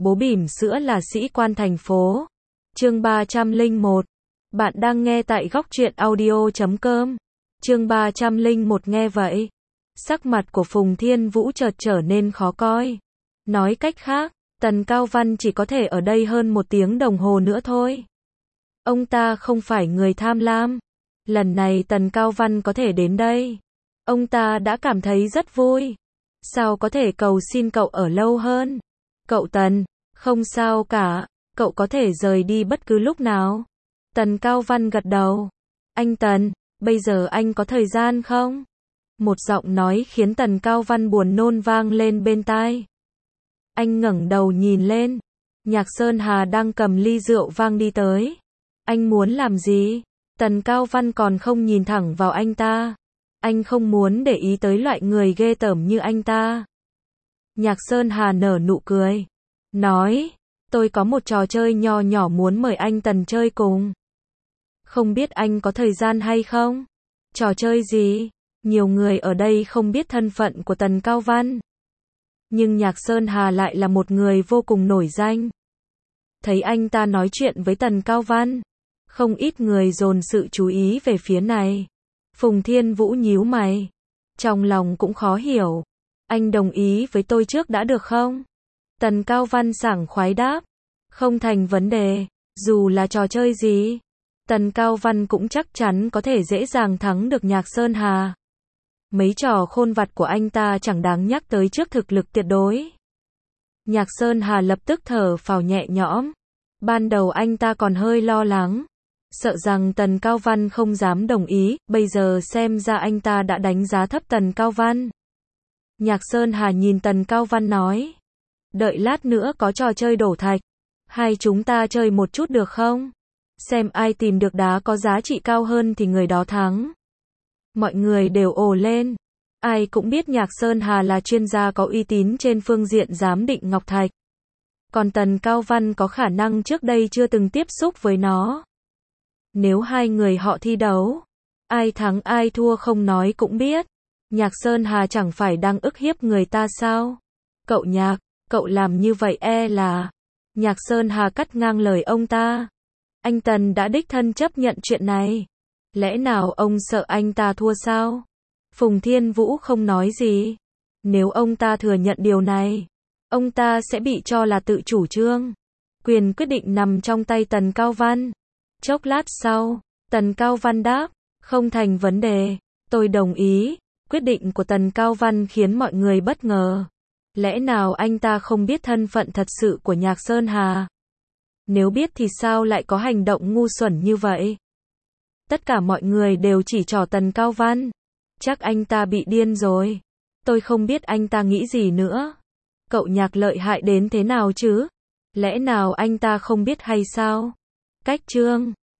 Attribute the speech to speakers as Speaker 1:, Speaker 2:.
Speaker 1: Bố bỉm sữa là sĩ quan thành phố. Chương 301. Bạn đang nghe tại góc truyện audio.com. Chương 301 nghe vậy. Sắc mặt của Phùng Thiên Vũ chợt trở nên khó coi. Nói cách khác, Tần Cao Văn chỉ có thể ở đây hơn 1 tiếng đồng hồ nữa thôi. Ông ta không phải người tham lam. Lần này Tần Cao Văn có thể đến đây. Ông ta đã cảm thấy rất vui. Sao có thể cầu xin cậu ở lâu hơn? Cậu Tần, không sao cả, cậu có thể rời đi bất cứ lúc nào. Tần Cao Văn gật đầu. Anh Tần, bây giờ anh có thời gian không? Một giọng nói khiến Tần Cao Văn buồn nôn vang lên bên tai. Anh ngẩng đầu nhìn lên. Nhạc Sơn Hà đang cầm ly rượu vang đi tới. Anh muốn làm gì? Tần Cao Văn còn không nhìn thẳng vào anh ta. Anh không muốn để ý tới loại người ghê tởm như anh ta. Nhạc Sơn Hà nở nụ cười. Nói, tôi có một trò chơi nho nhỏ muốn mời anh Tần chơi cùng. Không biết anh có thời gian hay không? Trò chơi gì? Nhiều người ở đây không biết thân phận của Tần Cao Văn. Nhưng Nhạc Sơn Hà lại là một người vô cùng nổi danh. Thấy anh ta nói chuyện với Tần Cao Văn, không ít người dồn sự chú ý về phía này. Phùng Thiên Vũ nhíu mày. Trong lòng cũng khó hiểu. Anh đồng ý với tôi trước đã được không? Tần Cao Văn sảng khoái đáp. Không thành vấn đề. Dù là trò chơi gì, Tần Cao Văn cũng chắc chắn có thể dễ dàng thắng được Nhạc Sơn Hà. Mấy trò khôn vặt của anh ta chẳng đáng nhắc tới trước thực lực tuyệt đối. Nhạc Sơn Hà lập tức thở phào nhẹ nhõm. Ban đầu anh ta còn hơi lo lắng, sợ rằng Tần Cao Văn không dám đồng ý, bây giờ xem ra anh ta đã đánh giá thấp Tần Cao Văn. Nhạc Sơn Hà nhìn Tần Cao Văn nói. Đợi lát nữa có trò chơi đổ thạch. Hai chúng ta chơi một chút được không? Xem ai tìm được đá có giá trị cao hơn thì người đó thắng. Mọi người đều ồ lên. Ai cũng biết Nhạc Sơn Hà là chuyên gia có uy tín trên phương diện giám định ngọc thạch. Còn Tần Cao Văn có khả năng trước đây chưa từng tiếp xúc với nó. Nếu hai người họ thi đấu, ai thắng ai thua không nói cũng biết. Nhạc Sơn Hà chẳng phải đang ức hiếp người ta sao? Cậu Nhạc, cậu làm như vậy là... Nhạc Sơn Hà cắt ngang lời ông ta. Anh Tần đã đích thân chấp nhận chuyện này. Lẽ nào ông sợ anh ta thua sao? Phùng Thiên Vũ không nói gì. Nếu ông ta thừa nhận điều này, ông ta sẽ bị cho là tự chủ trương. Quyền quyết định nằm trong tay Tần Cao Văn. Chốc lát sau, Tần Cao Văn đáp, không thành vấn đề, tôi đồng ý. Quyết định của Tần Cao Văn khiến mọi người bất ngờ. Lẽ nào anh ta không biết thân phận thật sự của Nhạc Sơn Hà? Nếu biết thì sao lại có hành động ngu xuẩn như vậy? Tất cả mọi người đều chỉ trỏ Tần Cao Văn. Chắc anh ta bị điên rồi. Tôi không biết anh ta nghĩ gì nữa. Cậu Nhạc lợi hại đến thế nào chứ? Lẽ nào anh ta không biết hay sao? Cách chương